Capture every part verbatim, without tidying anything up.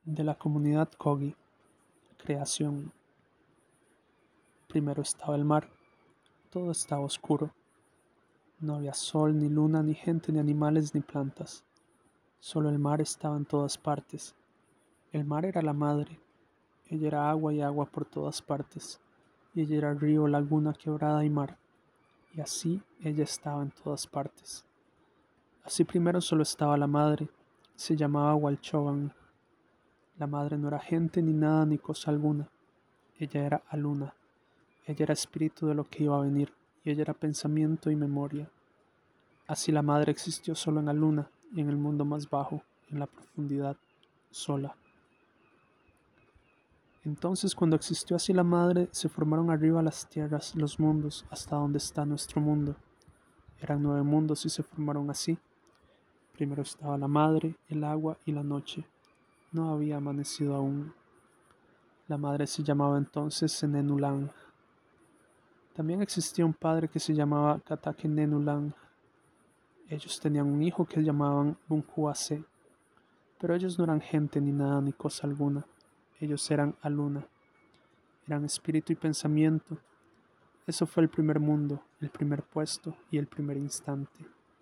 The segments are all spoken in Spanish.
De la comunidad Kogi. Creación. Primero estaba el mar. Todo estaba oscuro. No había sol, ni luna, ni gente, ni animales, ni plantas. Solo el mar estaba en todas partes. El mar era la madre. Ella era agua y agua por todas partes. Y ella era río, laguna, quebrada y mar. Y así ella estaba en todas partes. Así primero solo estaba la madre. Se llamaba Walchovan. La madre no era gente, ni nada, ni cosa alguna. Ella era Aluna. Ella era espíritu de lo que iba a venir, y ella era pensamiento y memoria. Así la madre existió solo en Aluna, en el mundo más bajo, en la profundidad, sola. Entonces, cuando existió así la madre, se formaron arriba las tierras, los mundos, hasta donde está nuestro mundo. Eran nueve mundos y se formaron así. Primero estaba la madre, el agua y la noche. No había amanecido aún. La madre se llamaba entonces Senenulang. También existía un padre que se llamaba Katakenenulang. Ellos tenían un hijo que llamaban Bunkuase, pero ellos no eran gente ni nada ni cosa alguna. Ellos eran Aluna, eran espíritu y pensamiento. Eso fue el primer mundo, el primer puesto y el primer instante.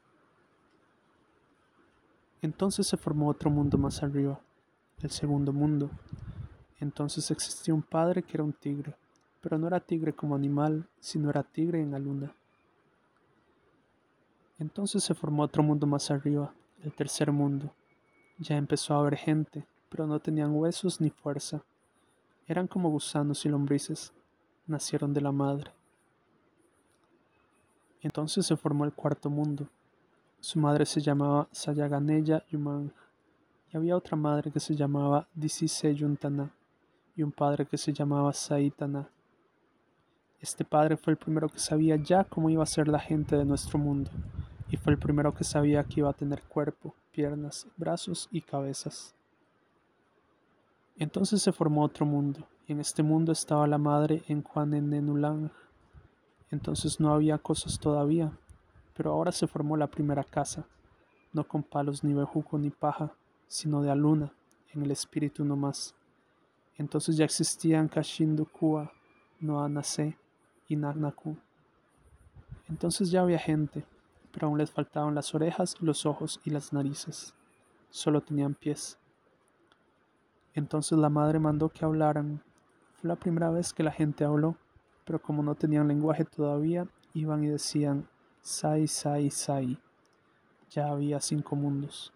Entonces se formó otro mundo más arriba, el segundo mundo. Entonces existía un padre que era un tigre, pero no era tigre como animal, sino era tigre en Aluna. Entonces se formó otro mundo más arriba, el tercer mundo. Ya empezó a haber gente, pero no tenían huesos ni fuerza. Eran como gusanos y lombrices. Nacieron de la madre. Entonces se formó el cuarto mundo. Su madre se llamaba Sayaganeya Yumang. Y había otra madre que se llamaba Disise Yuntana. Y un padre que se llamaba Saitana. Este padre fue el primero que sabía ya cómo iba a ser la gente de nuestro mundo. Y fue el primero que sabía que iba a tener cuerpo, piernas, brazos y cabezas. Entonces se formó otro mundo, y en este mundo estaba la madre en Kuanenenulang. Entonces no había cosas todavía, pero ahora se formó la primera casa, no con palos ni bejuco ni paja, sino de Aluna, en el espíritu nomás. Entonces ya existían Kashindukua, Noanase y Nagnaku. Entonces ya había gente, pero aún les faltaban las orejas, los ojos y las narices. Solo tenían pies. Entonces la madre mandó que hablaran. Fue la primera vez que la gente habló, pero como no tenían lenguaje todavía, iban y decían Sai, Sai, Sai. Ya había cinco mundos.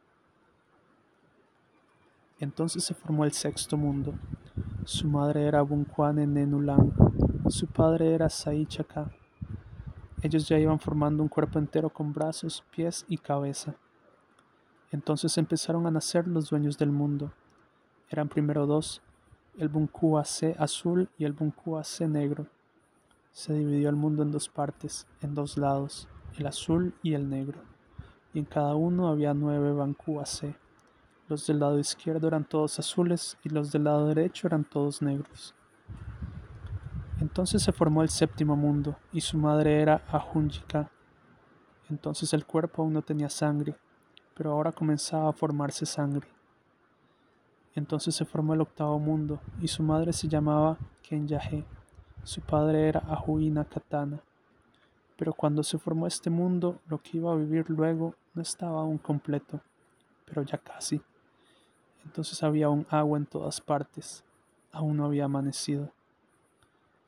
Entonces se formó el sexto mundo. Su madre era Bunkuane Nenulang. Su padre era Sai Chaka. Ellos ya iban formando un cuerpo entero con brazos, pies y cabeza. Entonces empezaron a nacer los dueños del mundo. Eran primero dos, el Bunkuase azul y el Bunkuase negro. Se dividió el mundo en dos partes, en dos lados, el azul y el negro, y en cada uno había nueve Bunkuase. Los del lado izquierdo eran todos azules y los del lado derecho eran todos negros. Entonces se formó el séptimo mundo, y su madre era Ahunjika. Entonces el cuerpo aún no tenía sangre, pero ahora comenzaba a formarse sangre. Entonces se formó el octavo mundo, y su madre se llamaba Kenyahe. Su padre era Ahuina Katana. Pero cuando se formó este mundo, lo que iba a vivir luego no estaba aún completo, pero ya casi. Entonces había aún agua en todas partes. Aún no había amanecido.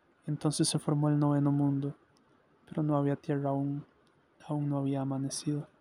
Entonces se formó el noveno mundo, pero no había tierra aún. Aún no había amanecido.